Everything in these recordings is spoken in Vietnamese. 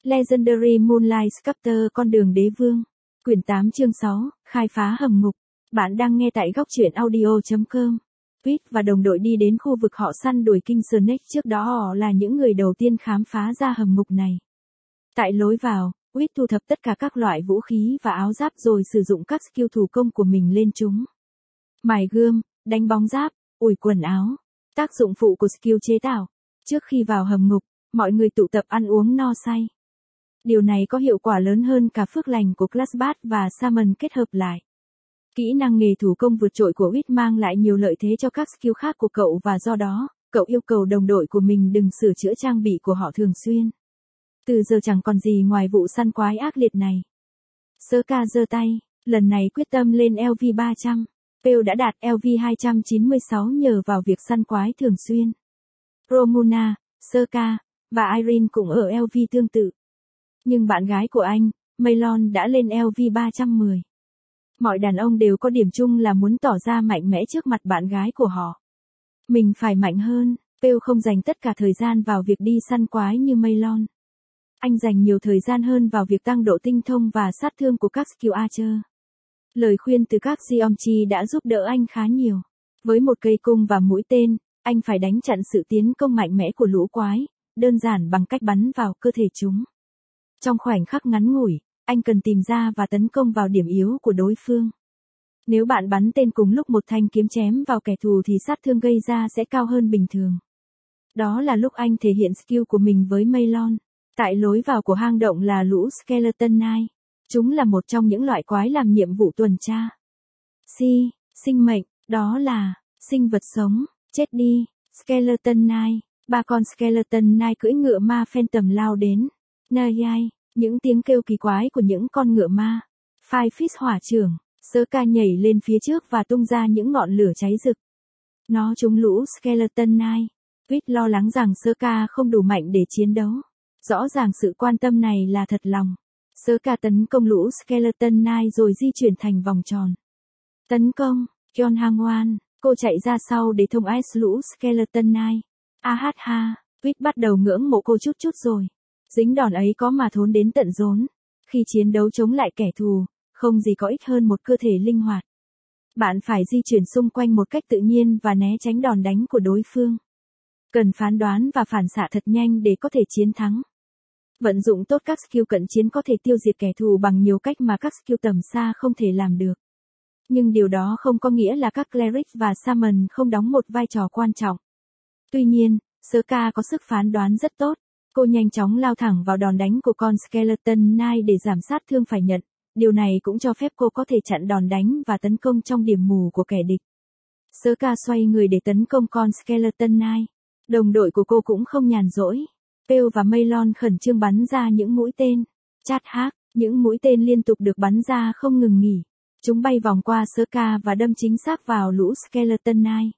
Legendary Moonlight Sculptor con đường đế vương. Quyển 8 chương 6, khai phá hầm ngục. Bạn đang nghe tại góc truyện audio.com. Pete và đồng đội đi đến khu vực họ săn đuổi King Snake, trước đó họ là những người đầu tiên khám phá ra hầm ngục này. Tại lối vào, Pete thu thập tất cả các loại vũ khí và áo giáp rồi sử dụng các skill thủ công của mình lên chúng. Mài gươm, đánh bóng giáp, ủi quần áo. Tác dụng phụ của skill chế tạo. Trước khi vào hầm ngục, mọi người tụ tập ăn uống no say. Điều này có hiệu quả lớn hơn cả phước lành của Classbat và Salmon kết hợp lại. Kỹ năng nghề thủ công vượt trội của Whit mang lại nhiều lợi thế cho các skill khác của cậu, và do đó, cậu yêu cầu đồng đội của mình đừng sửa chữa trang bị của họ thường xuyên. Từ giờ chẳng còn gì ngoài vụ săn quái ác liệt này. Serka giơ tay, lần này quyết tâm lên LV 300. Pale đã đạt LV 296 nhờ vào việc săn quái thường xuyên. Romuna, Serka và Irene cũng ở LV tương tự. Nhưng bạn gái của anh, Maylon đã lên LV 310. Mọi đàn ông đều có điểm chung là muốn tỏ ra mạnh mẽ trước mặt bạn gái của họ. Mình phải mạnh hơn. Pale không dành tất cả thời gian vào việc đi săn quái như Maylon. Anh dành nhiều thời gian hơn vào việc tăng độ tinh thông và sát thương của các skill archer. Lời khuyên từ các Geomchi đã giúp đỡ anh khá nhiều. Với một cây cung và mũi tên, anh phải đánh chặn sự tiến công mạnh mẽ của lũ quái, đơn giản bằng cách bắn vào cơ thể chúng. Trong khoảnh khắc ngắn ngủi, anh cần tìm ra và tấn công vào điểm yếu của đối phương. Nếu bạn bắn tên cùng lúc một thanh kiếm chém vào kẻ thù thì sát thương gây ra sẽ cao hơn bình thường. Đó là lúc anh thể hiện skill của mình với Maylon. Tại lối vào của hang động là lũ Skeleton Knight. Chúng là một trong những loại quái làm nhiệm vụ tuần tra. Sinh mệnh, đó là sinh vật sống, chết đi. Skeleton Knight, 3 con Skeleton Knight cưỡi ngựa ma Phantom lao đến. Nayai, những tiếng kêu kỳ quái của những con ngựa ma. Five Fist hỏa trưởng, Serka nhảy lên phía trước và tung ra những ngọn lửa cháy rực. Nó trúng lũ Skeleton Knight. Pete lo lắng rằng Serka không đủ mạnh để chiến đấu. Rõ ràng sự quan tâm này là thật lòng. Serka tấn công lũ Skeleton Knight rồi di chuyển thành vòng tròn. Tấn công, Kyon Hangwan, cô chạy ra sau để thông ái lũ Skeleton Knight. Ha, Pete bắt đầu ngưỡng mộ cô chút rồi. Dính đòn ấy có mà thốn đến tận rốn. Khi chiến đấu chống lại kẻ thù, không gì có ích hơn một cơ thể linh hoạt. Bạn phải di chuyển xung quanh một cách tự nhiên và né tránh đòn đánh của đối phương. Cần phán đoán và phản xạ thật nhanh để có thể chiến thắng. Vận dụng tốt các skill cận chiến có thể tiêu diệt kẻ thù bằng nhiều cách mà các skill tầm xa không thể làm được. Nhưng điều đó không có nghĩa là các cleric và shaman không đóng một vai trò quan trọng. Tuy nhiên, Serka có sức phán đoán rất tốt. Cô nhanh chóng lao thẳng vào đòn đánh của con Skeleton Knight để giảm sát thương phải nhận. Điều này cũng cho phép cô có thể chặn đòn đánh và tấn công trong điểm mù của kẻ địch. Serka xoay người để tấn công con Skeleton Knight. Đồng đội của cô cũng không nhàn rỗi. Pale và Maylon khẩn trương bắn ra những mũi tên. Chát hát, những mũi tên liên tục được bắn ra không ngừng nghỉ. Chúng bay vòng qua Serka và đâm chính xác vào lũ Skeleton Knight.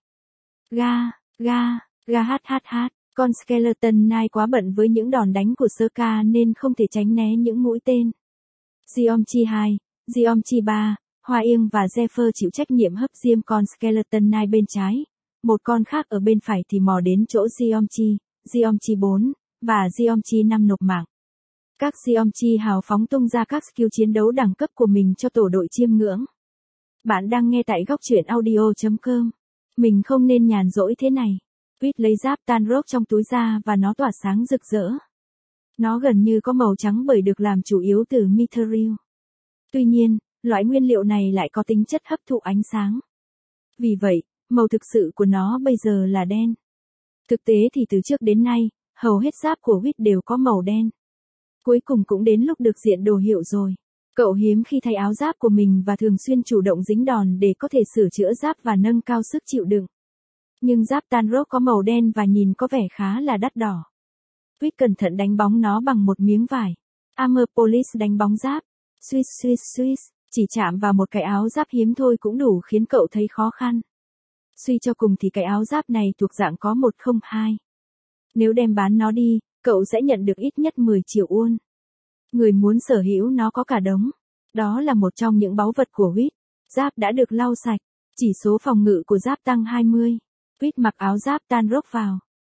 Hát. Con Skeleton Knight quá bận với những đòn đánh của Serka nên không thể tránh né những mũi tên. Geomchi 2, Geomchi 3, Hoa Yên và Zephyr chịu trách nhiệm hấp diêm con Skeleton Knight bên trái. Một con khác ở bên phải thì mò đến chỗ Geomchi 4, và Geomchi 5 nộp mạng. Các Geomchi hào phóng tung ra các skill chiến đấu đẳng cấp của mình cho tổ đội chiêm ngưỡng. Bạn đang nghe tại góc truyện audio.com. Mình không nên nhàn rỗi thế này. Pete lấy giáp Tanrock trong túi ra và nó tỏa sáng rực rỡ. Nó gần như có màu trắng bởi được làm chủ yếu từ mithril. Tuy nhiên, loại nguyên liệu này lại có tính chất hấp thụ ánh sáng. Vì vậy, màu thực sự của nó bây giờ là đen. Thực tế thì từ trước đến nay, hầu hết giáp của Whit đều có màu đen. Cuối cùng cũng đến lúc được diện đồ hiệu rồi. Cậu hiếm khi thay áo giáp của mình và thường xuyên chủ động dính đòn để có thể sửa chữa giáp và nâng cao sức chịu đựng. Nhưng giáp Tanrock có màu đen và nhìn có vẻ khá là đắt đỏ. Whit cẩn thận đánh bóng nó bằng một miếng vải. Armor Polish đánh bóng giáp. Swiss. Chỉ chạm vào một cái áo giáp hiếm thôi cũng đủ khiến cậu thấy khó khăn. Suy cho cùng thì cái áo giáp này thuộc dạng có 102. Nếu đem bán nó đi, cậu sẽ nhận được ít nhất 10 triệu won. Người muốn sở hữu nó có cả đống. Đó là một trong những báu vật của Whit. Giáp đã được lau sạch. Chỉ số phòng ngự của giáp tăng 20. Whit mặc áo giáp Tanrock vào.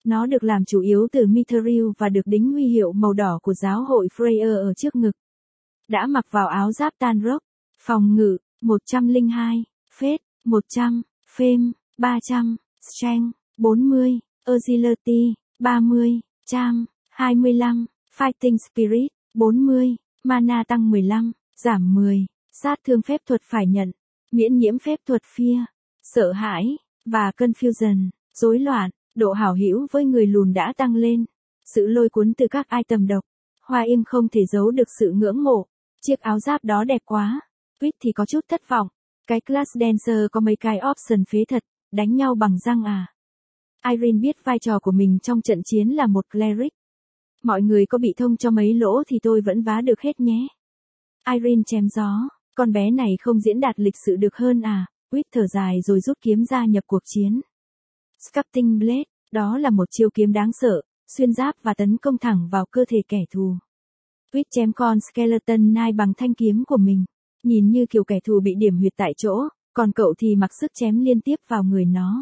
Nó được làm chủ yếu từ mithril và được đính huy hiệu màu đỏ của giáo hội Freya ở trước ngực. Đã mặc vào áo giáp Tanrock, phòng ngự, 102, Faith, 100, Fame, 300, Strength, 40, Agility, 30, Charm, 25, Fighting Spirit, 40, Mana tăng 15, giảm 10, sát thương phép thuật phải nhận, miễn nhiễm phép thuật Fear, sợ hãi, và Confusion, rối loạn, độ hảo hữu với người lùn đã tăng lên. Sự lôi cuốn từ các item độc. Hoa Yên không thể giấu được sự ngưỡng mộ. Chiếc áo giáp đó đẹp quá. Quýt thì có chút thất vọng. Cái Class Dancer có mấy cái option phế thật, đánh nhau bằng răng à. Irene biết vai trò của mình trong trận chiến là một cleric. Mọi người có bị thông cho mấy lỗ thì tôi vẫn vá được hết nhé. Irene chém gió. Con bé này không diễn đạt lịch sự được hơn à. Quýt thở dài rồi rút kiếm ra nhập cuộc chiến. Sculpting Blade, đó là một chiêu kiếm đáng sợ, xuyên giáp và tấn công thẳng vào cơ thể kẻ thù. Quýt chém con Skeleton Knight bằng thanh kiếm của mình, nhìn như kiểu kẻ thù bị điểm huyệt tại chỗ, còn cậu thì mặc sức chém liên tiếp vào người nó.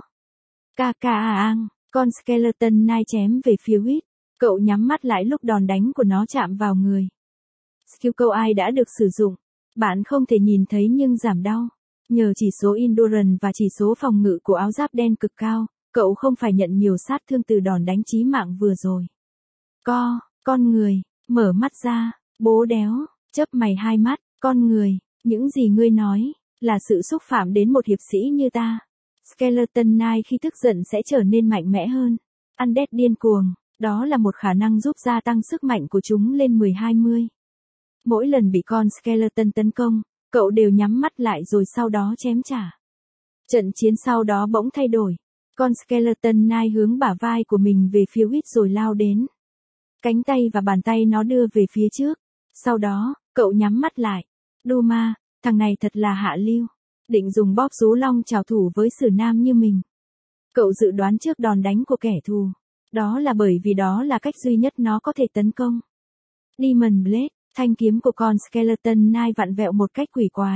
Ang, con Skeleton Knight chém về phía Quýt, cậu nhắm mắt lại lúc đòn đánh của nó chạm vào người. Skill câu ai đã được sử dụng, bạn không thể nhìn thấy nhưng giảm đau. Nhờ chỉ số Endurance và chỉ số phòng ngự của áo giáp đen cực cao, cậu không phải nhận nhiều sát thương từ đòn đánh chí mạng vừa rồi. Con người, mở mắt ra, bố đéo, chớp mày hai mắt, con người, những gì ngươi nói, là sự xúc phạm đến một hiệp sĩ như ta. Skeleton Knight khi tức giận sẽ trở nên mạnh mẽ hơn. Undead điên cuồng, đó là một khả năng giúp gia tăng sức mạnh của chúng lên 10-20. Mỗi lần bị con Skeleton tấn công, cậu đều nhắm mắt lại rồi sau đó chém trả. Trận chiến sau đó bỗng thay đổi. Con Skeleton Knight hướng bả vai của mình về phía Quýt rồi lao đến. Cánh tay và bàn tay nó đưa về phía trước. Sau đó, cậu nhắm mắt lại. Duma, thằng này thật là hạ lưu. Định dùng bóp rú long trảo thủ với sử nam như mình. Cậu dự đoán trước đòn đánh của kẻ thù. Đó là bởi vì đó là cách duy nhất nó có thể tấn công. Demon Blade, thanh kiếm của con Skeleton Knight vặn vẹo một cách quỷ quái.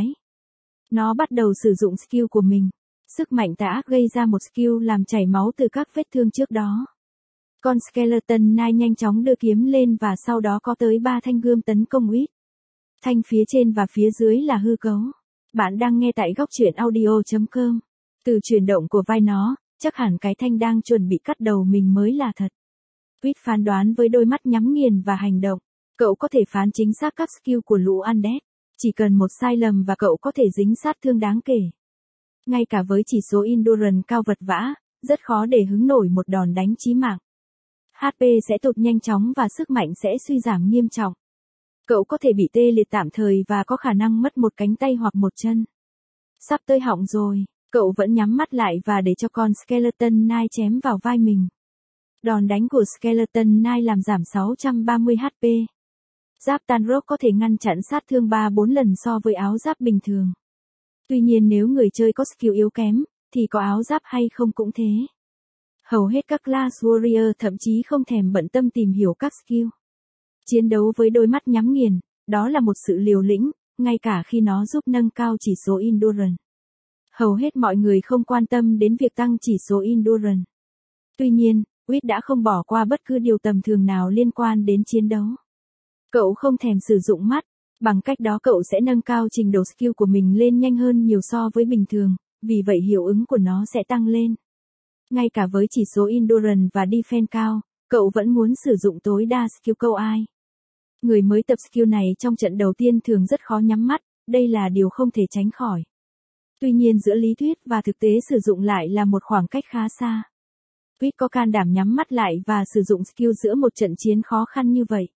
Nó bắt đầu sử dụng skill của mình. Sức mạnh tà ác gây ra một skill làm chảy máu từ các vết thương trước đó. Con Skeleton Knight nhanh chóng đưa kiếm lên và sau đó có tới 3 thanh gươm tấn công Quýt. Thanh phía trên và phía dưới là hư cấu. Bạn đang nghe tại góc truyện audio.com. Từ chuyển động của vai nó, chắc hẳn cái thanh đang chuẩn bị cắt đầu mình mới là thật. Quýt phán đoán với đôi mắt nhắm nghiền và hành động. Cậu có thể phán chính xác các skill của lũ undead. Chỉ cần một sai lầm và cậu có thể dính sát thương đáng kể. Ngay cả với chỉ số Endurance cao vật vã, rất khó để hứng nổi một đòn đánh chí mạng. HP sẽ tụt nhanh chóng và sức mạnh sẽ suy giảm nghiêm trọng. Cậu có thể bị tê liệt tạm thời và có khả năng mất một cánh tay hoặc một chân. Sắp tới họng rồi, cậu vẫn nhắm mắt lại và để cho con Skeleton Knight chém vào vai mình. Đòn đánh của Skeleton Knight làm giảm 630 HP. Giáp Tanrock có thể ngăn chặn sát thương 3-4 lần so với áo giáp bình thường. Tuy nhiên nếu người chơi có skill yếu kém, thì có áo giáp hay không cũng thế. Hầu hết các class warrior thậm chí không thèm bận tâm tìm hiểu các skill. Chiến đấu với đôi mắt nhắm nghiền, đó là một sự liều lĩnh, ngay cả khi nó giúp nâng cao chỉ số Endurance. Hầu hết mọi người không quan tâm đến việc tăng chỉ số Endurance. Tuy nhiên, Quýt đã không bỏ qua bất cứ điều tầm thường nào liên quan đến chiến đấu. Cậu không thèm sử dụng mắt, bằng cách đó cậu sẽ nâng cao trình độ skill của mình lên nhanh hơn nhiều so với bình thường, vì vậy hiệu ứng của nó sẽ tăng lên. Ngay cả với chỉ số Endurance và Defense cao, cậu vẫn muốn sử dụng tối đa skill câu ai. Người mới tập skill này trong trận đầu tiên thường rất khó nhắm mắt, đây là điều không thể tránh khỏi. Tuy nhiên giữa lý thuyết và thực tế sử dụng lại là một khoảng cách khá xa. Quýt có can đảm nhắm mắt lại và sử dụng skill giữa một trận chiến khó khăn như vậy.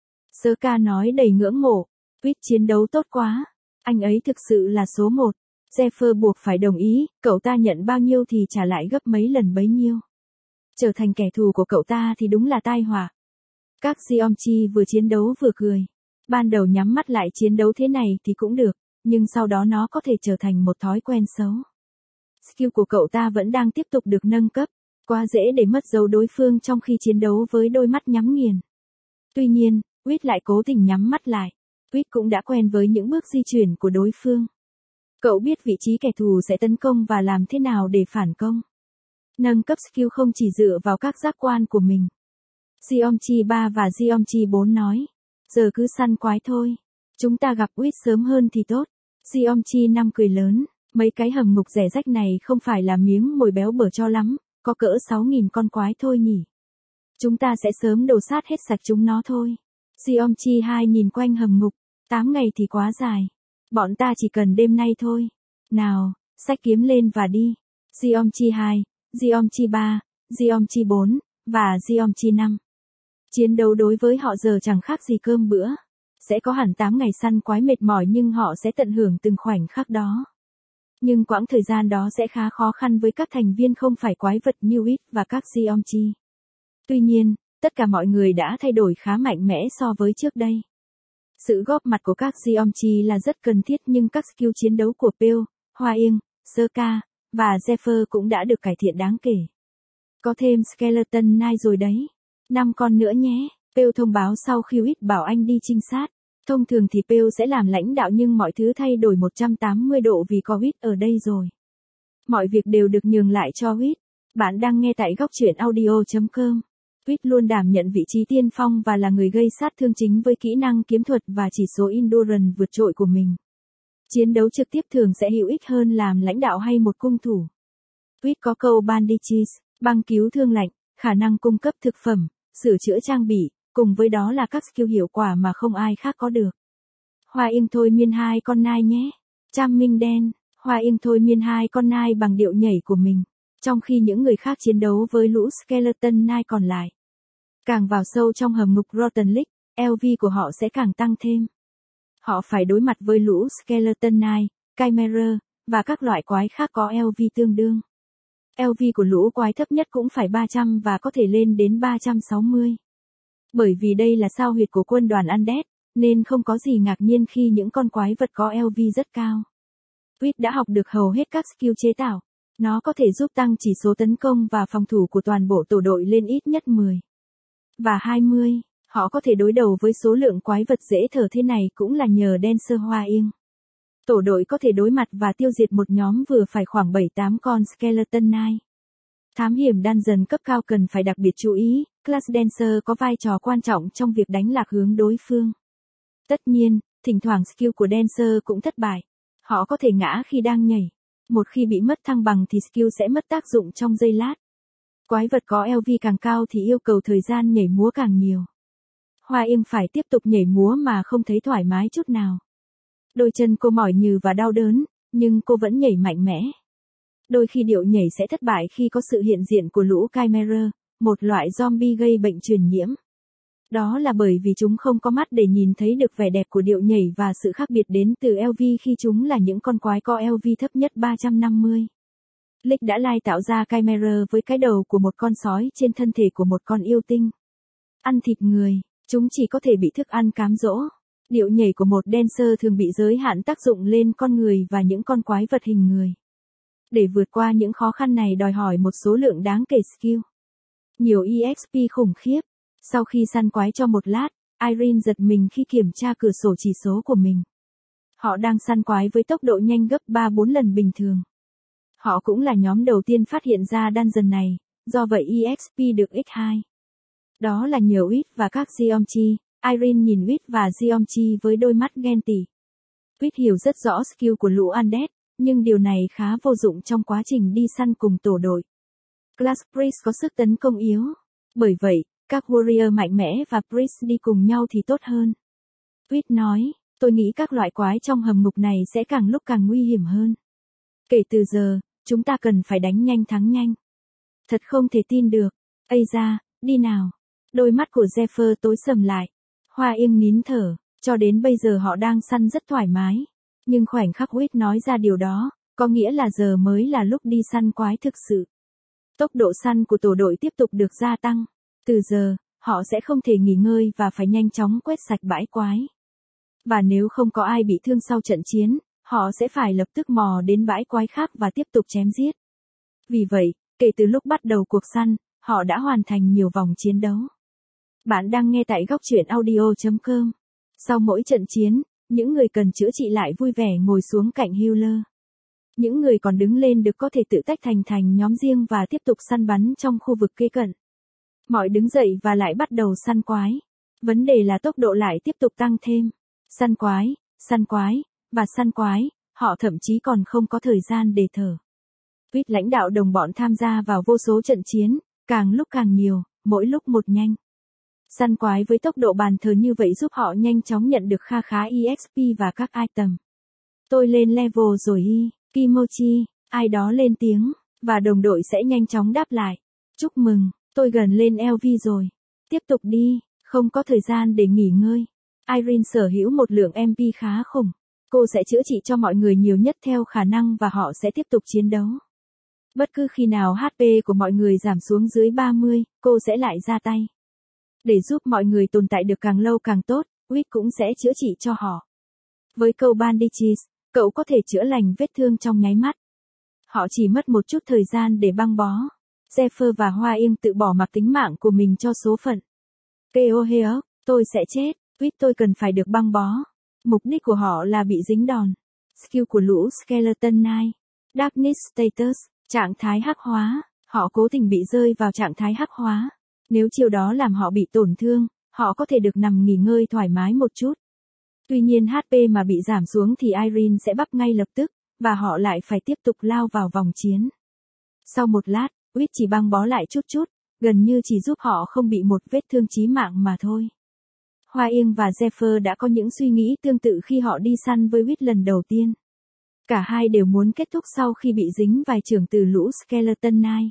Sơ ca nói đầy ngưỡng mộ. Quýt chiến đấu tốt quá. Anh ấy thực sự là số 1. Zephyr buộc phải đồng ý, cậu ta nhận bao nhiêu thì trả lại gấp mấy lần bấy nhiêu. Trở thành kẻ thù của cậu ta thì đúng là tai họa. Các Geomchi vừa chiến đấu vừa cười. Ban đầu nhắm mắt lại chiến đấu thế này thì cũng được, nhưng sau đó nó có thể trở thành một thói quen xấu. Skill của cậu ta vẫn đang tiếp tục được nâng cấp, quá dễ để mất dấu đối phương trong khi chiến đấu với đôi mắt nhắm nghiền. Tuy nhiên, Quýt lại cố tình nhắm mắt lại. Quýt cũng đã quen với những bước di chuyển của đối phương. Cậu biết vị trí kẻ thù sẽ tấn công và làm thế nào để phản công. Nâng cấp skill không chỉ dựa vào các giác quan của mình. Geomchi 3 và Geomchi 4 nói. Giờ cứ săn quái thôi. Chúng ta gặp Wit sớm hơn thì tốt. Geomchi 5 cười lớn. Mấy cái hầm ngục rẻ rách này không phải là miếng mồi béo bở cho lắm. Có cỡ 6.000 con quái thôi nhỉ. Chúng ta sẽ sớm đồ sát hết sạch chúng nó thôi. Geomchi 2 nhìn quanh hầm ngục. 8 ngày thì quá dài. Bọn ta chỉ cần đêm nay thôi. Nào, xách kiếm lên và đi. Geomchi 2, Geomchi 3, Geomchi 4, và Geomchi 5. Chiến đấu đối với họ giờ chẳng khác gì cơm bữa. Sẽ có hẳn 8 ngày săn quái mệt mỏi nhưng họ sẽ tận hưởng từng khoảnh khắc đó. Nhưng quãng thời gian đó sẽ khá khó khăn với các thành viên không phải quái vật như Wit và các Geomchi. Tuy nhiên, tất cả mọi người đã thay đổi khá mạnh mẽ so với trước đây. Sự góp mặt của các Geomchi là rất cần thiết nhưng các skill chiến đấu của Pale, Hoa Yên, Sơ-ca, và Zephyr cũng đã được cải thiện đáng kể. Có thêm Skeleton Knight rồi đấy. 5 con nữa nhé. Pale thông báo sau khi Wit bảo anh đi trinh sát. Thông thường thì Pale sẽ làm lãnh đạo nhưng mọi thứ thay đổi 180 độ vì có Wit ở đây rồi. Mọi việc đều được nhường lại cho Wit. Bạn đang nghe tại góc truyện audio.com. Wit luôn đảm nhận vị trí tiên phong và là người gây sát thương chính với kỹ năng kiếm thuật và chỉ số endurance vượt trội của mình. Chiến đấu trực tiếp thường sẽ hữu ích hơn làm lãnh đạo hay một cung thủ. Wit có câu bandages, băng cứu thương lạnh, khả năng cung cấp thực phẩm, sửa chữa trang bị, cùng với đó là các skill hiệu quả mà không ai khác có được. Hoa Yên thôi miên 2 con nai nhé. Trăm minh đen, Hoa Yên thôi miên 2 con nai bằng điệu nhảy của mình, trong khi những người khác chiến đấu với lũ Skeleton Knight còn lại. Càng vào sâu trong hầm ngục Rotten Lake, LV của họ sẽ càng tăng thêm. Họ phải đối mặt với lũ Skeleton Knight, Chimera, và các loại quái khác có LV tương đương. LV của lũ quái thấp nhất cũng phải 300 và có thể lên đến 360. Bởi vì đây là sao huyệt của quân đoàn Undead, nên không có gì ngạc nhiên khi những con quái vật có LV rất cao. Wit đã học được hầu hết các skill chế tạo. Nó có thể giúp tăng chỉ số tấn công và phòng thủ của toàn bộ tổ đội lên ít nhất 10 và 20. Họ có thể đối đầu với số lượng quái vật dễ thở thế này cũng là nhờ Dancer Hoa Yên. Tổ đội có thể đối mặt và tiêu diệt một nhóm vừa phải khoảng 7-8 con Skeleton Knight. Thám hiểm dungeon cấp cao cần phải đặc biệt chú ý, Class Dancer có vai trò quan trọng trong việc đánh lạc hướng đối phương. Tất nhiên, thỉnh thoảng skill của Dancer cũng thất bại. Họ có thể ngã khi đang nhảy. Một khi bị mất thăng bằng thì skill sẽ mất tác dụng trong giây lát. Quái vật có LV càng cao thì yêu cầu thời gian nhảy múa càng nhiều. Hoa Yên phải tiếp tục nhảy múa mà không thấy thoải mái chút nào. Đôi chân cô mỏi nhừ và đau đớn, nhưng cô vẫn nhảy mạnh mẽ. Đôi khi điệu nhảy sẽ thất bại khi có sự hiện diện của lũ Chimera, một loại zombie gây bệnh truyền nhiễm. Đó là bởi vì chúng không có mắt để nhìn thấy được vẻ đẹp của điệu nhảy và sự khác biệt đến từ LV khi chúng là những con quái có LV thấp nhất 350. Lick đã lai tạo ra Chimera với cái đầu của một con sói trên thân thể của một con yêu tinh. Ăn thịt người, chúng chỉ có thể bị thức ăn cám dỗ. Điệu nhảy của một dancer thường bị giới hạn tác dụng lên con người và những con quái vật hình người. Để vượt qua những khó khăn này đòi hỏi một số lượng đáng kể skill. Nhiều EXP khủng khiếp. Sau khi săn quái cho một lát, Irene giật mình khi kiểm tra cửa sổ chỉ số của mình. Họ đang săn quái với tốc độ nhanh gấp 3-4 lần bình thường. Họ cũng là nhóm đầu tiên phát hiện ra dungeon này, do vậy EXP được x2. Đó là nhờ Wit và các Geomchi. Irene nhìn Wit và Geomchi với đôi mắt ghen tị. Wit hiểu rất rõ skill của lũ Undead, nhưng điều này khá vô dụng trong quá trình đi săn cùng tổ đội. Class Priest có sức tấn công yếu. Bởi vậy, các Warrior mạnh mẽ và Priest đi cùng nhau thì tốt hơn. Wit nói, tôi nghĩ các loại quái trong hầm ngục này sẽ càng lúc càng nguy hiểm hơn. Kể từ giờ, chúng ta cần phải đánh nhanh thắng nhanh. Thật không thể tin được. Ây da, đi nào. Đôi mắt của Zephyr tối sầm lại. Hoa Yên nín thở, cho đến bây giờ họ đang săn rất thoải mái. Nhưng khoảnh khắc Wit nói ra điều đó, có nghĩa là giờ mới là lúc đi săn quái thực sự. Tốc độ săn của tổ đội tiếp tục được gia tăng. Từ giờ, họ sẽ không thể nghỉ ngơi và phải nhanh chóng quét sạch bãi quái. Và nếu không có ai bị thương sau trận chiến, họ sẽ phải lập tức mò đến bãi quái khác và tiếp tục chém giết. Vì vậy, kể từ lúc bắt đầu cuộc săn, họ đã hoàn thành nhiều vòng chiến đấu. Bạn đang nghe tại góc truyện audio.com. Sau mỗi trận chiến, những người cần chữa trị lại vui vẻ ngồi xuống cạnh healer. Những người còn đứng lên được có thể tự tách thành nhóm riêng và tiếp tục săn bắn trong khu vực kế cận. Mọi đứng dậy và lại bắt đầu săn quái. Vấn đề là tốc độ lại tiếp tục tăng thêm. Săn quái, và săn quái, họ thậm chí còn không có thời gian để thở. Quýt lãnh đạo đồng bọn tham gia vào vô số trận chiến, càng lúc càng nhiều, mỗi lúc một nhanh. Săn quái với tốc độ bàn thờ như vậy giúp họ nhanh chóng nhận được kha khá EXP và các item. Tôi lên level rồi Kimochi, ai đó lên tiếng, và đồng đội sẽ nhanh chóng đáp lại. Chúc mừng, tôi gần lên LV rồi. Tiếp tục đi, không có thời gian để nghỉ ngơi. Irene sở hữu một lượng MP khá khủng. Cô sẽ chữa trị cho mọi người nhiều nhất theo khả năng và họ sẽ tiếp tục chiến đấu. Bất cứ khi nào HP của mọi người giảm xuống dưới 30, cô sẽ lại ra tay. Để giúp mọi người tồn tại được càng lâu càng tốt, Quýt cũng sẽ chữa trị cho họ. Với câu Bandages, cậu có thể chữa lành vết thương trong nháy mắt. Họ chỉ mất một chút thời gian để băng bó. Zephyr và Hoa Yên tự bỏ mặc tính mạng của mình cho số phận. Keoheo, tôi sẽ chết, Quýt tôi cần phải được băng bó. Mục đích của họ là bị dính đòn. Skill của lũ Skeleton Knight. Darkness Status, trạng thái hắc hóa, họ cố tình bị rơi vào trạng thái hắc hóa. Nếu chiều đó làm họ bị tổn thương, họ có thể được nằm nghỉ ngơi thoải mái một chút. Tuy nhiên HP mà bị giảm xuống thì Irene sẽ bắp ngay lập tức, và họ lại phải tiếp tục lao vào vòng chiến. Sau một lát, Quýt chỉ băng bó lại chút, gần như chỉ giúp họ không bị một vết thương chí mạng mà thôi. Hoa Yên và Zephyr đã có những suy nghĩ tương tự khi họ đi săn với Quýt lần đầu tiên. Cả hai đều muốn kết thúc sau khi bị dính vài chưởng từ lũ Skeleton Knight.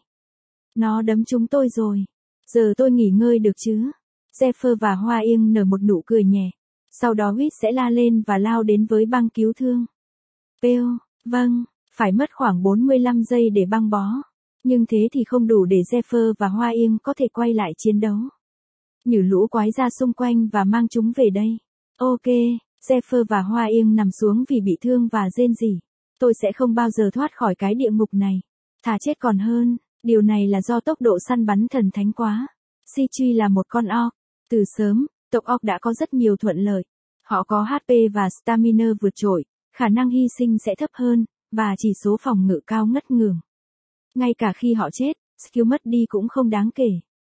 Nó đấm chúng tôi rồi. Giờ tôi nghỉ ngơi được chứ? Zephyr và Hoa Yên nở một nụ cười nhẹ. Sau đó Quýt sẽ la lên và lao đến với băng cứu thương. Pêu, vâng, phải mất khoảng 45 giây để băng bó. Nhưng thế thì không đủ để Zephyr và Hoa Yên có thể quay lại chiến đấu. Nhử lũ quái ra xung quanh và mang chúng về đây. Ok, Zephyr và Hoa Yên nằm xuống vì bị thương và rên rỉ. Tôi sẽ không bao giờ thoát khỏi cái địa ngục này. Thà chết còn hơn, điều này là do tốc độ săn bắn thần thánh quá. Sichi là một con orc. Từ sớm, tộc orc đã có rất nhiều thuận lợi. Họ có HP và stamina vượt trội, khả năng hy sinh sẽ thấp hơn, và chỉ số phòng ngự cao ngất ngường. Ngay cả khi họ chết, skill mất đi cũng không đáng kể.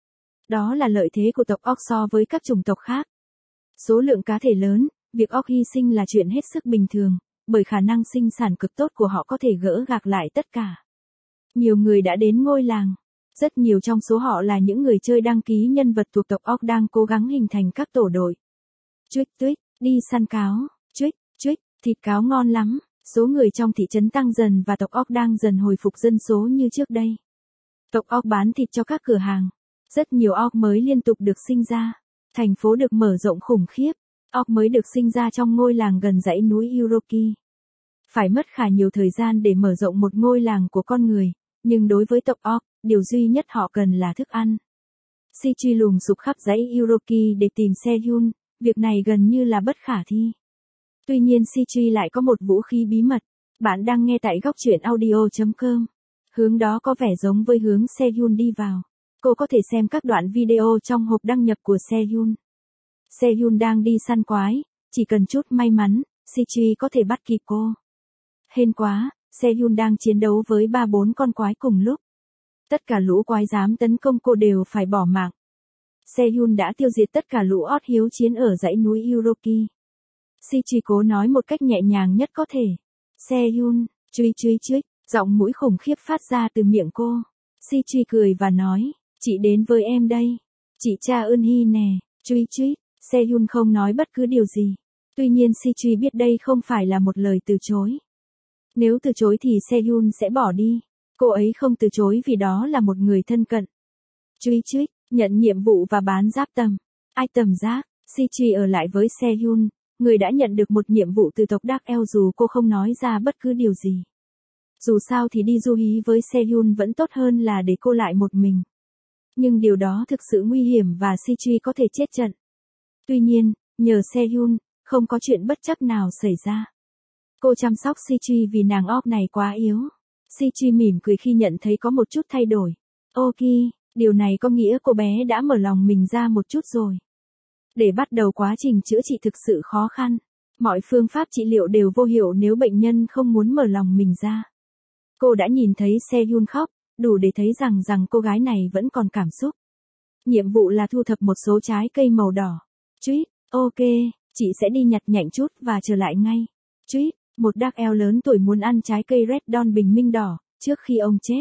Đó là lợi thế của tộc orc so với các chủng tộc khác. Số lượng cá thể lớn, việc orc hy sinh là chuyện hết sức bình thường, bởi khả năng sinh sản cực tốt của họ có thể gỡ gạc lại tất cả. Nhiều người đã đến ngôi làng. Rất nhiều trong số họ là những người chơi đăng ký nhân vật thuộc tộc orc đang cố gắng hình thành các tổ đội. Chuích tuích, đi săn cáo, chuích, thịt cáo ngon lắm. Số người trong thị trấn tăng dần và tộc orc đang dần hồi phục dân số như trước đây. Tộc orc bán thịt cho các cửa hàng. Rất nhiều orc mới liên tục được sinh ra. Thành phố được mở rộng khủng khiếp. Orc mới được sinh ra trong ngôi làng gần dãy núi Uroki. Phải mất khá nhiều thời gian để mở rộng một ngôi làng của con người, nhưng đối với tộc orc, điều duy nhất họ cần là thức ăn. Sichi lùng sục khắp dãy Uroki để tìm Sehun, việc này gần như là bất khả thi. Tuy nhiên Sichi lại có một vũ khí bí mật. Bạn đang nghe tại góc truyện audio.com. Hướng đó có vẻ giống với hướng Sehun đi vào. Cô có thể xem các đoạn video trong hộp đăng nhập của Sehun. Sehun đang đi săn quái, chỉ cần chút may mắn, Sichi có thể bắt kịp cô. Hên quá, Sehun đang chiến đấu với 3-4 con quái cùng lúc. Tất cả lũ quái dám tấn công cô đều phải bỏ mạng. Sehun đã tiêu diệt tất cả lũ orc hiếu chiến ở dãy núi Uroki. Sichi cố nói một cách nhẹ nhàng nhất có thể. Sehun, chuích, giọng mũi khủng khiếp phát ra từ miệng cô. Sichi cười và nói, chị đến với em đây. Chị Cha Eun Hee nè, chuích. Sehun không nói bất cứ điều gì. Tuy nhiên Sichi biết đây không phải là một lời từ chối. Nếu từ chối thì Sehun sẽ bỏ đi. Cô ấy không từ chối vì đó là một người thân cận. Chuích, nhận nhiệm vụ và bán giáp tầm. Item giáp, Sichi ở lại với Sehun, người đã nhận được một nhiệm vụ từ tộc Dark Elf dù cô không nói ra bất cứ điều gì. Dù sao thì đi du hí với Sehun vẫn tốt hơn là để cô lại một mình. Nhưng điều đó thực sự nguy hiểm và Sichi có thể chết trận. Tuy nhiên, nhờ Sehun, không có chuyện bất trắc nào xảy ra. Cô chăm sóc Sichi vì nàng orc này quá yếu. Sichi mỉm cười khi nhận thấy có một chút thay đổi. Ok, điều này có nghĩa cô bé đã mở lòng mình ra một chút rồi. Để bắt đầu quá trình chữa trị thực sự khó khăn. Mọi phương pháp trị liệu đều vô hiệu nếu bệnh nhân không muốn mở lòng mình ra. Cô đã nhìn thấy Sehun khóc, đủ để thấy rằng cô gái này vẫn còn cảm xúc. Nhiệm vụ là thu thập một số trái cây màu đỏ. Tweet, ok, chị sẽ đi nhặt nhạnh chút và trở lại ngay. Tweet, một Dark Elf lớn tuổi muốn ăn trái cây Red Dawn bình minh đỏ, trước khi ông chết.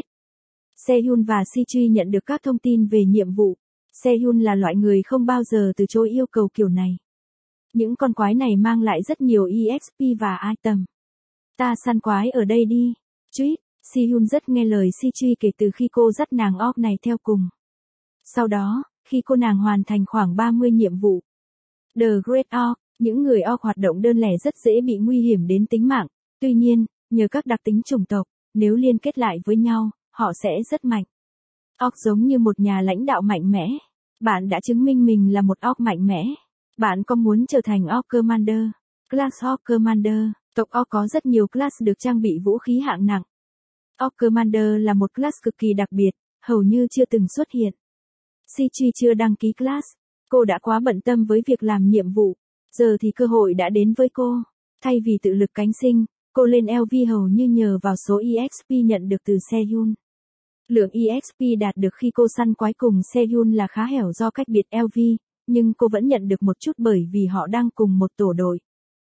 Sehun và Sichi nhận được các thông tin về nhiệm vụ. Sehun là loại người không bao giờ từ chối yêu cầu kiểu này. Những con quái này mang lại rất nhiều EXP và item. Ta săn quái ở đây đi. Tweet, Sehun rất nghe lời Sichi kể từ khi cô dắt nàng orc này theo cùng. Sau đó, khi cô nàng hoàn thành khoảng 30 nhiệm vụ. The Great Orc, những người orc hoạt động đơn lẻ rất dễ bị nguy hiểm đến tính mạng. Tuy nhiên, nhờ các đặc tính chủng tộc, nếu liên kết lại với nhau, họ sẽ rất mạnh. Orc giống như một nhà lãnh đạo mạnh mẽ. Bạn đã chứng minh mình là một orc mạnh mẽ. Bạn có muốn trở thành Orc Commander? Class Orc Commander. Tộc Orc có rất nhiều class được trang bị vũ khí hạng nặng. Orc Commander là một class cực kỳ đặc biệt, hầu như chưa từng xuất hiện. Sichi chưa đăng ký class. Cô đã quá bận tâm với việc làm nhiệm vụ. Giờ thì cơ hội đã đến với cô. Thay vì tự lực cánh sinh, cô lên LV hầu như nhờ vào số EXP nhận được từ Sehun. Lượng EXP đạt được khi cô săn quái cùng Sehun là khá hẻo do cách biệt LV, nhưng cô vẫn nhận được một chút bởi vì họ đang cùng một tổ đội.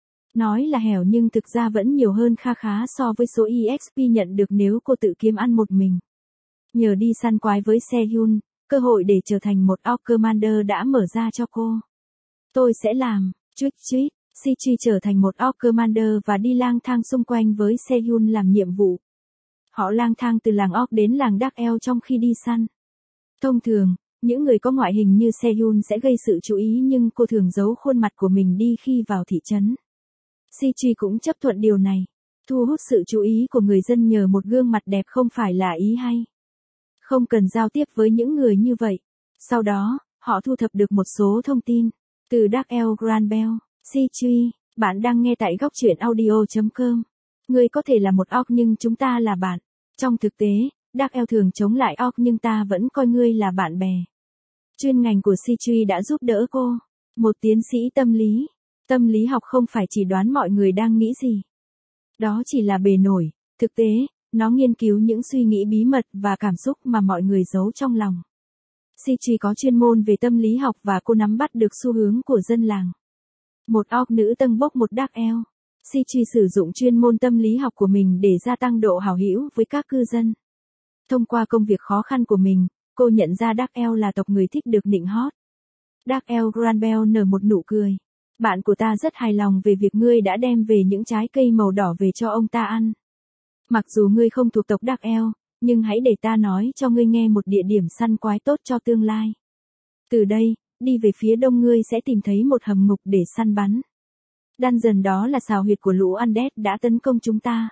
Nói là hẻo nhưng thực ra vẫn nhiều hơn kha khá so với số EXP nhận được nếu cô tự kiếm ăn một mình. Nhờ đi săn quái với Sehun, cơ hội để trở thành một Orc Commander đã mở ra cho cô. Tôi sẽ làm. Tweet, Sichi trở thành một Orc Commander và đi lang thang xung quanh với Sehun làm nhiệm vụ. Họ lang thang từ làng Orc đến làng Dark Elf trong khi đi săn. Thông thường, những người có ngoại hình như Sehun sẽ gây sự chú ý nhưng cô thường giấu khuôn mặt của mình đi khi vào thị trấn. Sichi cũng chấp thuận điều này. Thu hút sự chú ý của người dân nhờ một gương mặt đẹp không phải là ý hay. Không cần giao tiếp với những người như vậy. Sau đó, họ thu thập được một số thông tin. Từ Dark Elf Granbell, Sichi, bạn đang nghe tại góc truyện audio.com. Ngươi có thể là một orc nhưng chúng ta là bạn. Trong thực tế, Dark Elf thường chống lại orc nhưng ta vẫn coi ngươi là bạn bè. Chuyên ngành của Sichi đã giúp đỡ cô. Một tiến sĩ tâm lý. Tâm lý học không phải chỉ đoán mọi người đang nghĩ gì. Đó chỉ là bề nổi. Thực tế, nó nghiên cứu những suy nghĩ bí mật và cảm xúc mà mọi người giấu trong lòng. Sichi có chuyên môn về tâm lý học và cô nắm bắt được xu hướng của dân làng. Một orc nữ tâng bốc một Dark Elf. Sichi sử dụng chuyên môn tâm lý học của mình để gia tăng độ hảo hữu với các cư dân. Thông qua công việc khó khăn của mình, cô nhận ra Dark Elf là tộc người thích được nịnh hót. Dark Elf Granbell nở một nụ cười. Bạn của ta rất hài lòng về việc ngươi đã đem về những trái cây màu đỏ về cho ông ta ăn. Mặc dù ngươi không thuộc tộc Dark Elf, nhưng hãy để ta nói cho ngươi nghe một địa điểm săn quái tốt cho tương lai. Từ đây, đi về phía đông ngươi sẽ tìm thấy một hầm ngục để săn bắn. Dungeon đó là xào huyệt của lũ undead đã tấn công chúng ta.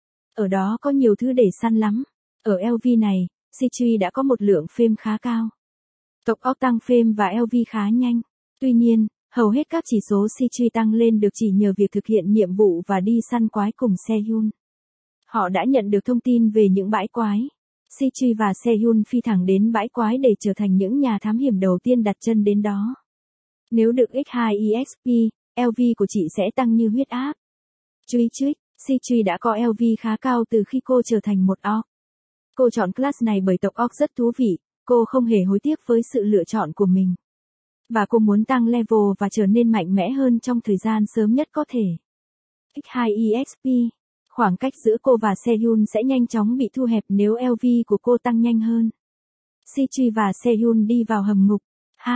Ở đó có nhiều thứ để săn lắm. Ở LV này, Sichi đã có một lượng phêm khá cao. Tộc Orc tăng phêm và LV khá nhanh. Tuy nhiên, hầu hết các chỉ số Sichi tăng lên được chỉ nhờ việc thực hiện nhiệm vụ và đi săn quái cùng Sehun. Họ đã nhận được thông tin về những bãi quái. Sichi và Sehun phi thẳng đến bãi quái để trở thành những nhà thám hiểm đầu tiên đặt chân đến đó. Nếu được X2 EXP, LV của chị sẽ tăng như huyết áp. Tweet, Sichi đã có LV khá cao từ khi cô trở thành một orc. Cô chọn class này bởi tộc orc rất thú vị, cô không hề hối tiếc với sự lựa chọn của mình. Và cô muốn tăng level và trở nên mạnh mẽ hơn trong thời gian sớm nhất có thể. X2 EXP. Khoảng cách giữa cô và Sehun sẽ nhanh chóng bị thu hẹp nếu LV của cô tăng nhanh hơn. Sichi và Sehun đi vào hầm ngục.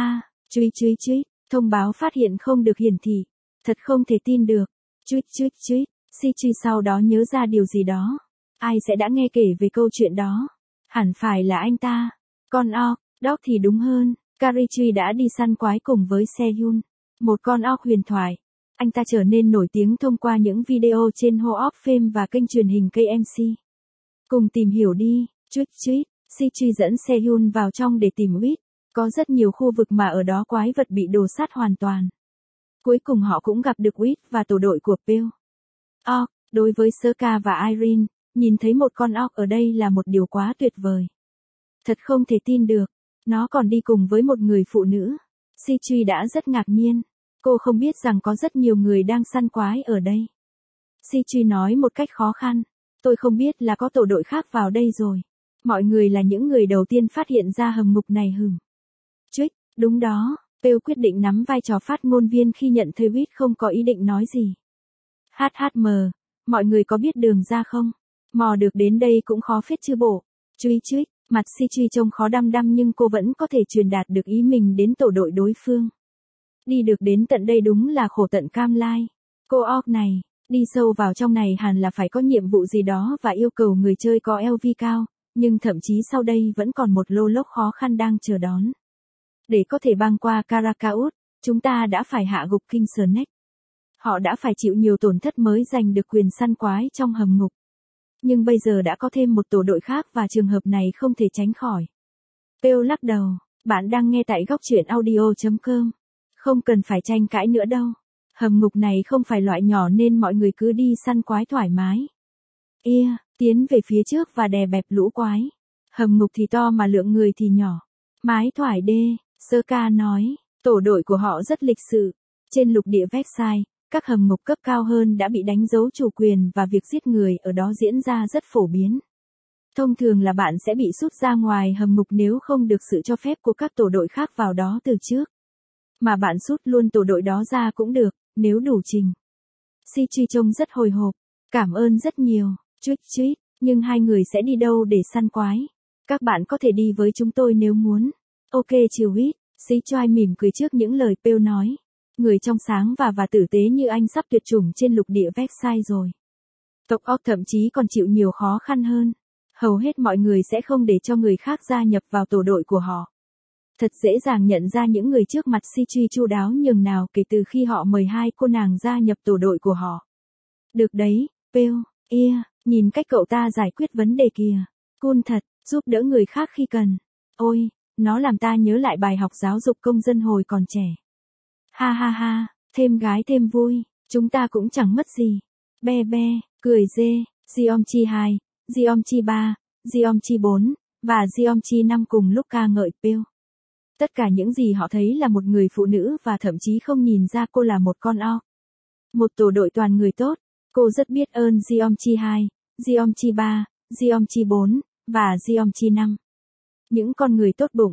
Tweet, thông báo phát hiện không được hiển thị. Thật không thể tin được. Tweet, Sichi sau đó nhớ ra điều gì đó. Ai sẽ đã nghe kể về câu chuyện đó? Hẳn phải là anh ta. Con orc, dog thì đúng hơn. Karichi đã đi săn quái cùng với Sehun. Một con orc huyền thoại. Anh ta trở nên nổi tiếng thông qua những video trên Hall of Fame và kênh truyền hình KMC. Cùng tìm hiểu đi. Tweet, Sichi dẫn Sehun vào trong để tìm Wit. Có rất nhiều khu vực mà ở đó quái vật bị đổ sát hoàn toàn. Cuối cùng họ cũng gặp được Wit và tổ đội của Pale. Orc, đối với Serka và Irene, nhìn thấy một con orc ở đây là một điều quá tuyệt vời. Thật không thể tin được. Nó còn đi cùng với một người phụ nữ. Sichi đã rất ngạc nhiên. Cô không biết rằng có rất nhiều người đang săn quái ở đây. Sichi nói một cách khó khăn. Tôi không biết là có tổ đội khác vào đây rồi. Mọi người là những người đầu tiên phát hiện ra hầm ngục này hừm. Trích, đúng đó, Pale quyết định nắm vai trò phát ngôn viên khi nhận thấy Whit không có ý định nói gì. HHM, mọi người có biết đường ra không? Mò được đến đây cũng khó phết chứ bộ. Truy trích, mặt Si Truy trông khó đăm đăm nhưng cô vẫn có thể truyền đạt được ý mình đến tổ đội đối phương. Đi được đến tận đây đúng là khổ tận cam lai. Cô orc này, đi sâu vào trong này hẳn là phải có nhiệm vụ gì đó và yêu cầu người chơi có LV cao, nhưng thậm chí sau đây vẫn còn một lô lốc khó khăn đang chờ đón. Để có thể băng qua Caracaut, chúng ta đã phải hạ gục King Snake. Họ đã phải chịu nhiều tổn thất mới giành được quyền săn quái trong hầm ngục. Nhưng bây giờ đã có thêm một tổ đội khác và trường hợp này không thể tránh khỏi. Pale lắc đầu, bạn đang nghe tại góc truyện audio.com. Không cần phải tranh cãi nữa đâu. Hầm ngục này không phải loại nhỏ nên mọi người cứ đi săn quái thoải mái. Tiến về phía trước và đè bẹp lũ quái. Hầm ngục thì to mà lượng người thì nhỏ. Mái thoải đê, Sơ Ca nói, tổ đội của họ rất lịch sự. Trên lục địa Vexai, các hầm ngục cấp cao hơn đã bị đánh dấu chủ quyền và việc giết người ở đó diễn ra rất phổ biến. Thông thường là bạn sẽ bị sút ra ngoài hầm ngục nếu không được sự cho phép của các tổ đội khác vào đó từ trước. Mà bạn sút luôn tổ đội đó ra cũng được, nếu đủ trình. Si Truy trông rất hồi hộp. Cảm ơn rất nhiều, Tweet, nhưng hai người sẽ đi đâu để săn quái? Các bạn có thể đi với chúng tôi nếu muốn. Ok chiều Whit, Si Truy mỉm cười trước những lời Pale nói. Người trong sáng và tử tế như anh sắp tuyệt chủng trên lục địa Vexai rồi. Tộc orc thậm chí còn chịu nhiều khó khăn hơn. Hầu hết mọi người sẽ không để cho người khác gia nhập vào tổ đội của họ. Thật dễ dàng nhận ra những người trước mặt Si Truy chu đáo nhường nào kể từ khi họ mời hai cô nàng gia nhập tổ đội của họ. Được đấy, Pale, nhìn cách cậu ta giải quyết vấn đề kìa. Cool thật, giúp đỡ người khác khi cần. Ôi, nó làm ta nhớ lại bài học giáo dục công dân hồi còn trẻ. Ha ha ha, thêm gái thêm vui, chúng ta cũng chẳng mất gì. Be, cười dê, Geomchi 2, Geomchi 3, Geomchi 4, và Geomchi 5 cùng lúc ca ngợi Pale. Tất cả những gì họ thấy là một người phụ nữ và thậm chí không nhìn ra cô là một con orc. Một tổ đội toàn người tốt, cô rất biết ơn Geomchi 2, Geomchi 3, Geomchi 4, và Geomchi 5. Những con người tốt bụng,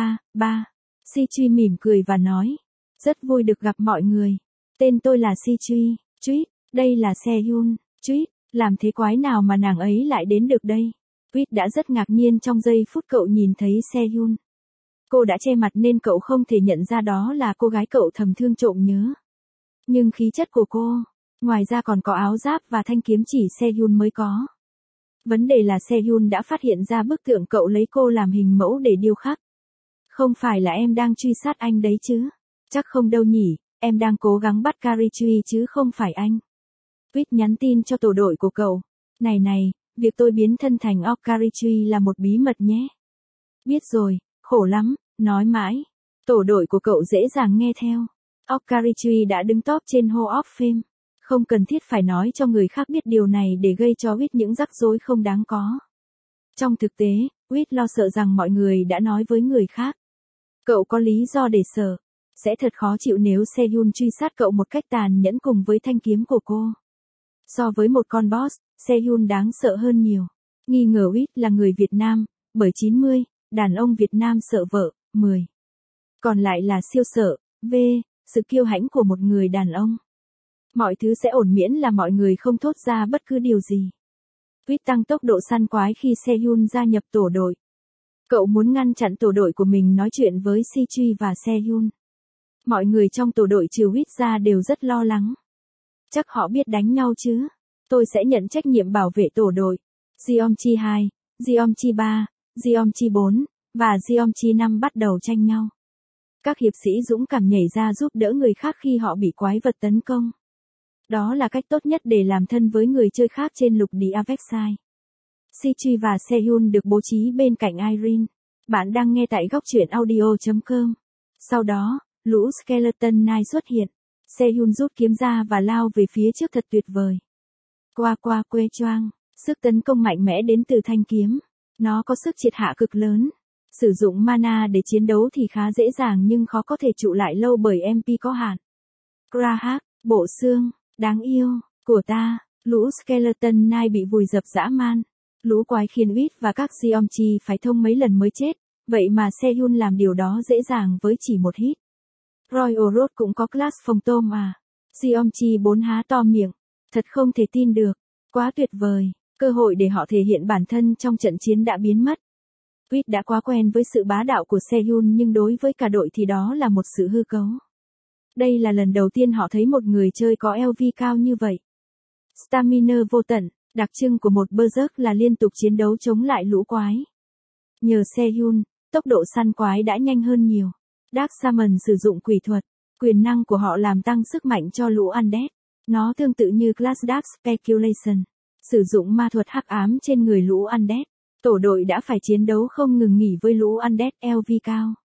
Si Truy mỉm cười và nói. Rất vui được gặp mọi người. Tên tôi là Si Truy, Tweet, đây là Sehun, Tweet, làm thế quái nào mà nàng ấy lại đến được đây? Tweet đã rất ngạc nhiên trong giây phút cậu nhìn thấy Sehun. Cô đã che mặt nên cậu không thể nhận ra đó là cô gái cậu thầm thương trộm nhớ. Nhưng khí chất của cô, ngoài ra còn có áo giáp và thanh kiếm chỉ Sehun mới có. Vấn đề là Sehun đã phát hiện ra bức tượng cậu lấy cô làm hình mẫu để điêu khắc. Không phải là em đang truy sát anh đấy chứ? Chắc không đâu nhỉ, em đang cố gắng bắt Caritree chứ không phải anh. Tweet nhắn tin cho tổ đội của cậu. Này, việc tôi biến thân thành orc Caritree là một bí mật nhé. Biết rồi, khổ lắm, nói mãi. Tổ đội của cậu dễ dàng nghe theo. Orc Caritree đã đứng top trên Hall of Fame. Không cần thiết phải nói cho người khác biết điều này để gây cho Whit những rắc rối không đáng có. Trong thực tế, Whit lo sợ rằng mọi người đã nói với người khác. Cậu có lý do để sợ. Sẽ thật khó chịu nếu Sehun truy sát cậu một cách tàn nhẫn cùng với thanh kiếm của cô. So với một con boss, Sehun đáng sợ hơn nhiều. Nghi ngờ Whit là người Việt Nam, bởi 90, đàn ông Việt Nam sợ vợ, 10. Còn lại là siêu sợ, sự kiêu hãnh của một người đàn ông. Mọi thứ sẽ ổn miễn là mọi người không thốt ra bất cứ điều gì. Whit tăng tốc độ săn quái khi Sehun gia nhập tổ đội. Cậu muốn ngăn chặn tổ đội của mình nói chuyện với Si Truy và Sehun. Mọi người trong tổ đội trừ Whit ra đều rất lo lắng. Chắc họ biết đánh nhau chứ. Tôi sẽ nhận trách nhiệm bảo vệ tổ đội. Geomchi 2, Geomchi 3, Geomchi 4, và Geomchi 5 bắt đầu tranh nhau. Các hiệp sĩ dũng cảm nhảy ra giúp đỡ người khác khi họ bị quái vật tấn công. Đó là cách tốt nhất để làm thân với người chơi khác trên lục địa Vexai. Si Truy và Sehun được bố trí bên cạnh Irene. Bạn đang nghe tại góc truyện audio.com. Sau đó, lũ Skeleton Knight xuất hiện. Sehun rút kiếm ra và lao về phía trước thật tuyệt vời. Qua quê choang, sức tấn công mạnh mẽ đến từ thanh kiếm. Nó có sức triệt hạ cực lớn. Sử dụng mana để chiến đấu thì khá dễ dàng nhưng khó có thể trụ lại lâu bởi MP có hạn. Grahak, bộ xương, đáng yêu, của ta, Lũ Skeleton Knight bị vùi dập dã man. Lũ quái khiến Whit và các Seongji phải thông mấy lần mới chết, vậy mà Sehun làm điều đó dễ dàng với chỉ một hit. Royal Road cũng có Class phòng tôm à. Seongji 4 há to miệng. Thật không thể tin được. Quá tuyệt vời. Cơ hội để họ thể hiện bản thân trong trận chiến đã biến mất. Whit đã quá quen với sự bá đạo của Sehun nhưng đối với cả đội thì đó là một sự hư cấu. Đây là lần đầu tiên họ thấy một người chơi có LV cao như vậy. Stamina vô tận, đặc trưng của một berserk là liên tục chiến đấu chống lại lũ quái. Nhờ Sehun, tốc độ săn quái đã nhanh hơn nhiều. Dark Summon sử dụng quỷ thuật, quyền năng của họ làm tăng sức mạnh cho lũ undead. Nó tương tự như Class Dark Speculation, sử dụng ma thuật hắc ám trên người lũ undead. Tổ đội đã phải chiến đấu không ngừng nghỉ với lũ undead LV cao.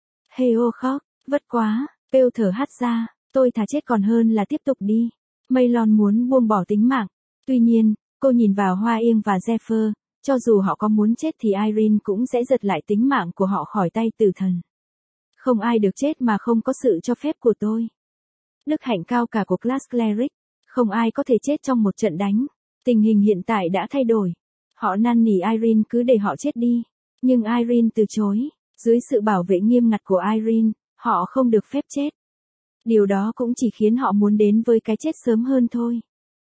Heo khóc, vất quá, Pale thở hắt ra, tôi thà chết còn hơn là tiếp tục đi. Maylon muốn buông bỏ tính mạng. Tuy nhiên, cô nhìn vào Hoa Yên và Zephyr, cho dù họ có muốn chết thì Irene cũng sẽ giật lại tính mạng của họ khỏi tay tử thần. Không ai được chết mà không có sự cho phép của tôi. Đức hạnh cao cả của Class Cleric, không ai có thể chết trong một trận đánh. Tình hình hiện tại đã thay đổi. Họ năn nỉ Irene cứ để họ chết đi. Nhưng Irene từ chối. Dưới sự bảo vệ nghiêm ngặt của Irene, họ không được phép chết. Điều đó cũng chỉ khiến họ muốn đến với cái chết sớm hơn thôi.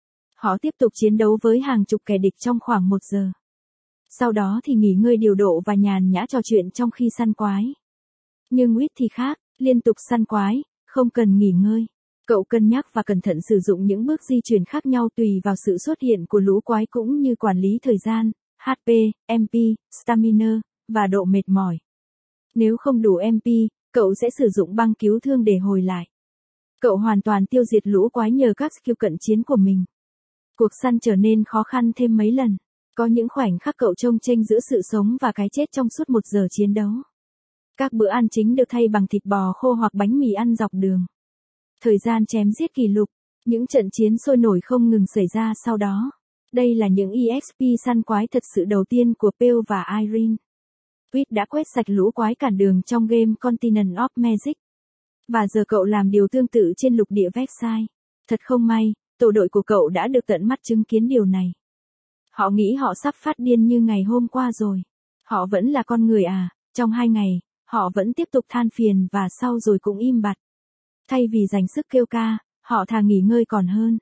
Họ tiếp tục chiến đấu với hàng chục kẻ địch trong khoảng 1 giờ. Sau đó thì nghỉ ngơi điều độ và nhàn nhã trò chuyện trong khi săn quái. Nhưng Whit thì khác, liên tục săn quái, không cần nghỉ ngơi. Cậu cân nhắc và cẩn thận sử dụng những bước di chuyển khác nhau tùy vào sự xuất hiện của lũ quái cũng như quản lý thời gian, HP, MP, Stamina, và độ mệt mỏi. Nếu không đủ MP, cậu sẽ sử dụng băng cứu thương để hồi lại. Cậu hoàn toàn tiêu diệt lũ quái nhờ các skill cận chiến của mình. Cuộc săn trở nên khó khăn thêm mấy lần. Có những khoảnh khắc cậu chông chênh giữa sự sống và cái chết trong suốt 1 giờ chiến đấu. Các bữa ăn chính được thay bằng thịt bò khô hoặc bánh mì ăn dọc đường. Thời gian chém giết kỷ lục, những trận chiến sôi nổi không ngừng xảy ra sau đó. Đây là những EXP săn quái thật sự đầu tiên của Pale và Irene. Whit đã quét sạch lũ quái cản đường trong game Continent of Magic. Và giờ cậu làm điều tương tự trên lục địa Vexai. Thật không may, tổ đội của cậu đã được tận mắt chứng kiến điều này. Họ nghĩ họ sắp phát điên như ngày hôm qua rồi. Họ vẫn là con người à, trong 2 ngày, họ vẫn tiếp tục than phiền và sau rồi cũng im bặt. Thay vì dành sức kêu ca, họ thà nghỉ ngơi còn hơn.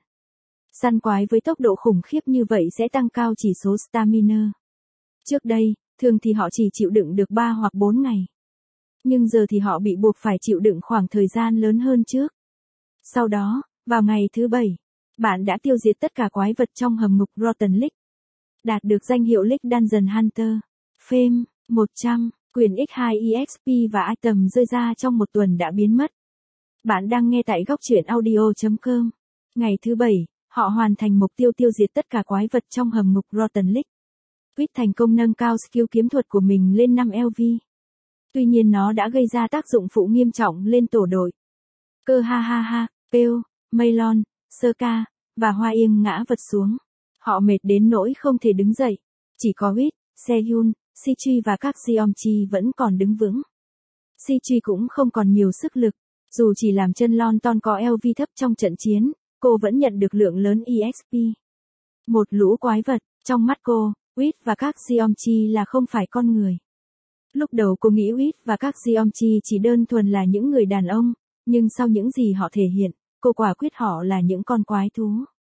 Săn quái với tốc độ khủng khiếp như vậy sẽ tăng cao chỉ số stamina. Trước đây, thường thì họ chỉ chịu đựng được 3 hoặc 4 ngày. Nhưng giờ thì họ bị buộc phải chịu đựng khoảng thời gian lớn hơn trước. Sau đó, vào ngày thứ 7, bạn đã tiêu diệt tất cả quái vật trong hầm ngục Rotten Lake. Đạt được danh hiệu Lake Dungeon Hunter. Fame, 100, quyền X2 EXP và item rơi ra trong 1 tuần đã biến mất. Bạn đang nghe tại góc truyện audio.com. Ngày thứ 7, họ hoàn thành mục tiêu tiêu diệt tất cả quái vật trong hầm ngục Rotten Lake. Whit thành công nâng cao skill kiếm thuật của mình lên 5 LV. Tuy nhiên nó đã gây ra tác dụng phụ nghiêm trọng lên tổ đội. Cơ ha ha ha, Pale, Maylon, Serka, và Hoa Yên ngã vật xuống. Họ mệt đến nỗi không thể đứng dậy. Chỉ có Whit, Sehun, Sichi và các Seongji vẫn còn đứng vững. Sichi cũng không còn nhiều sức lực. Dù chỉ làm chân lon ton có LV thấp trong trận chiến, cô vẫn nhận được lượng lớn EXP. Một lũ quái vật, trong mắt cô, Whit và các Seongji là không phải con người. Lúc đầu cô nghĩ Whit và các Seongji chỉ đơn thuần là những người đàn ông, nhưng sau những gì họ thể hiện, cô quả quyết họ là những con quái thú.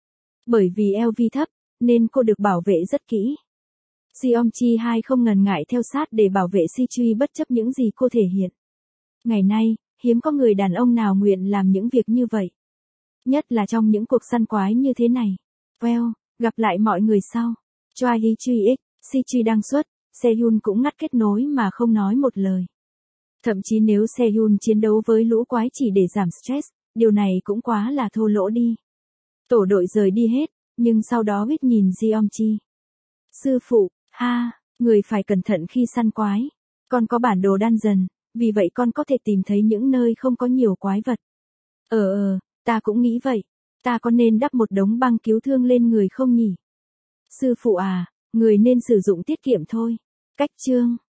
Bởi vì LV thấp, nên cô được bảo vệ rất kỹ. Seongji 2 không ngần ngại theo sát để bảo vệ Sichi bất chấp những gì cô thể hiện. Ngày nay, hiếm có người đàn ông nào nguyện làm những việc như vậy. Nhất là trong những cuộc săn quái như thế này. Well, gặp lại mọi người sau. Choi Hee Chui X, Sichi đăng xuất, Sehun cũng ngắt kết nối mà không nói một lời. Thậm chí nếu Sehun chiến đấu với lũ quái chỉ để giảm stress, điều này cũng quá là thô lỗ đi. Tổ đội rời đi hết, nhưng sau đó Whit nhìn Seongji. Sư phụ, ha, người phải cẩn thận khi săn quái. Con có bản đồ dungeon, vì vậy con có thể tìm thấy những nơi không có nhiều quái vật. Ta cũng nghĩ vậy. Ta có nên đắp một đống băng cứu thương lên người không nhỉ? Sư phụ à, người nên sử dụng tiết kiệm thôi. Cách chương